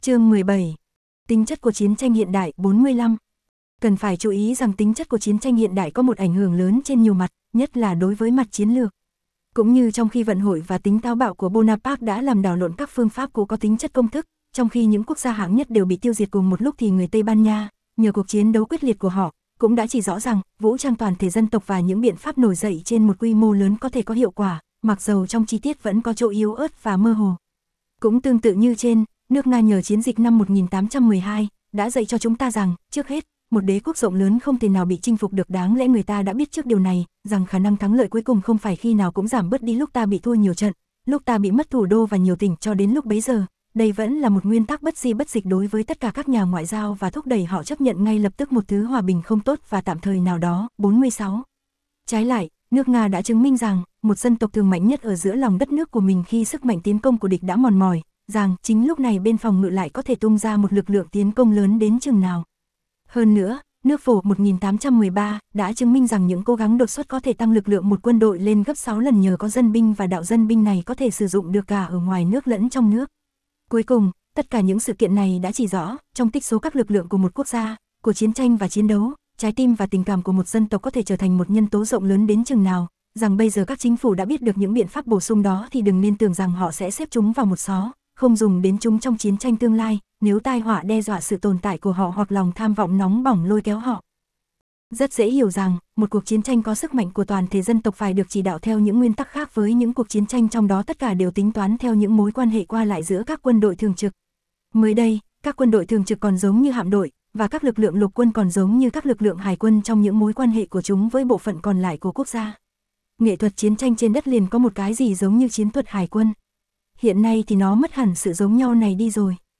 Chương 17. Tính chất của chiến tranh hiện đại 45. Cần phải chú ý rằng tính chất của chiến tranh hiện đại có một ảnh hưởng lớn trên nhiều mặt, nhất là đối với mặt chiến lược. Cũng như trong khi vận hội và tính táo bạo của Bonaparte đã làm đảo lộn các phương pháp cũ có tính chất công thức, trong khi những quốc gia hạng nhất đều bị tiêu diệt cùng một lúc thì người Tây Ban Nha, nhờ cuộc chiến đấu quyết liệt của họ, cũng đã chỉ rõ rằng vũ trang toàn thể dân tộc và những biện pháp nổi dậy trên một quy mô lớn có thể có hiệu quả, mặc dầu trong chi tiết vẫn có chỗ yếu ớt và mơ hồ. Cũng tương tự như trên, nước Nga nhờ chiến dịch năm 1812 đã dạy cho chúng ta rằng, trước hết, một đế quốc rộng lớn không thể nào bị chinh phục được. Đáng lẽ người ta đã biết trước điều này, rằng khả năng thắng lợi cuối cùng không phải khi nào cũng giảm bớt đi lúc ta bị thua nhiều trận, lúc ta bị mất thủ đô và nhiều tỉnh. Cho đến lúc bấy giờ, đây vẫn là một nguyên tắc bất di bất dịch đối với tất cả các nhà ngoại giao và thúc đẩy họ chấp nhận ngay lập tức một thứ hòa bình không tốt và tạm thời nào đó. 46. Trái lại, nước Nga đã chứng minh rằng, một dân tộc thường mạnh nhất ở giữa lòng đất nước của mình khi sức mạnh tiến công của địch đã mòn mỏi, rằng chính lúc này bên phòng ngự lại có thể tung ra một lực lượng tiến công lớn đến chừng nào. Hơn nữa, nước Phổ 1813 đã chứng minh rằng những cố gắng đột xuất có thể tăng lực lượng một quân đội lên gấp 6 lần nhờ có dân binh, và đạo dân binh này có thể sử dụng được cả ở ngoài nước lẫn trong nước. Cuối cùng, tất cả những sự kiện này đã chỉ rõ, trong tích số các lực lượng của một quốc gia, của chiến tranh và chiến đấu, trái tim và tình cảm của một dân tộc có thể trở thành một nhân tố rộng lớn đến chừng nào, rằng bây giờ các chính phủ đã biết được những biện pháp bổ sung đó thì đừng nên tưởng rằng họ sẽ xếp chúng vào một xó, không dùng đến chúng trong chiến tranh tương lai, nếu tai họa đe dọa sự tồn tại của họ hoặc lòng tham vọng nóng bỏng lôi kéo họ. Rất dễ hiểu rằng, một cuộc chiến tranh có sức mạnh của toàn thể dân tộc phải được chỉ đạo theo những nguyên tắc khác với những cuộc chiến tranh trong đó tất cả đều tính toán theo những mối quan hệ qua lại giữa các quân đội thường trực. Mới đây, các quân đội thường trực còn giống như hạm đội, và các lực lượng lục quân còn giống như các lực lượng hải quân trong những mối quan hệ của chúng với bộ phận còn lại của quốc gia. Nghệ thuật chiến tranh trên đất liền có một cái gì giống như chiến thuật hải quân. Hiện nay thì nó mất hẳn sự giống nhau này đi rồi.